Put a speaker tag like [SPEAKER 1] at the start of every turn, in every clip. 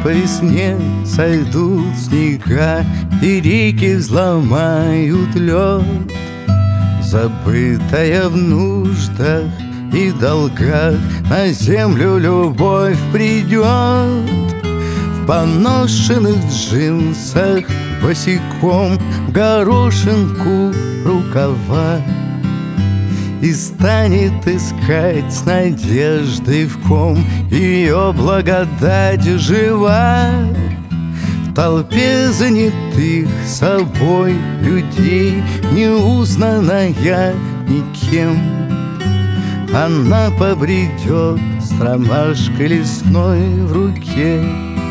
[SPEAKER 1] по весне сойдут снега, и реки взломают лед. Забытая в нуждах и долгах, на землю любовь придет. В поношенных джинсах, босиком, в горошинку рукава, и станет искать с надеждой в ком ее благодать жива. В толпе занятых собой людей, неузнанная никем, она побредет с ромашкой лесной в руке.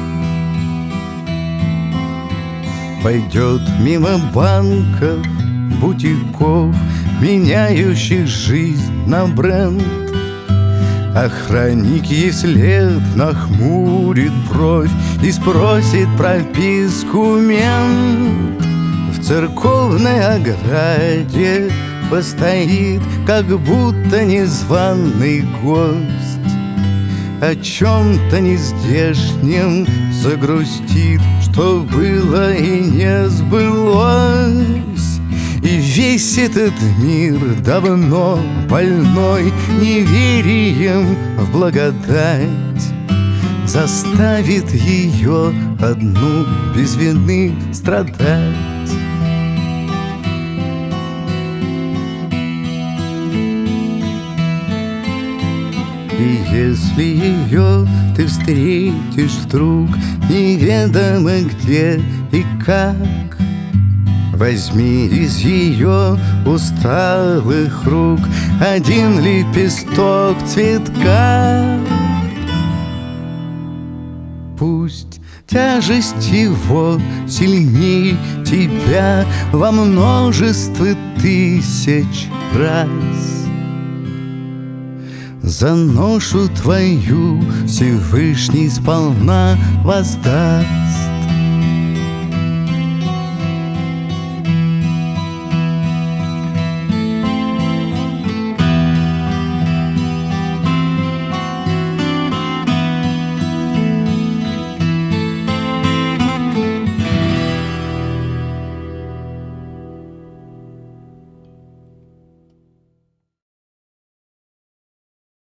[SPEAKER 1] Пойдет мимо банков, бутиков, меняющих жизнь на бренд. Охранник ей вслед нахмурит бровь и спросит прописку мент. В церковной ограде постоит, как будто незваный гость, о чем-то нездешнем загрустит, что было и не сбылось. И весь этот мир давно больной неверием в благодать заставит ее одну без вины страдать. И если ее ты встретишь вдруг неведомо где и как, возьми из ее усталых рук один лепесток цветка. Пусть тяжесть его сильней тебя во множестве тысяч раз. За ношу твою Всевышний сполна воздаст.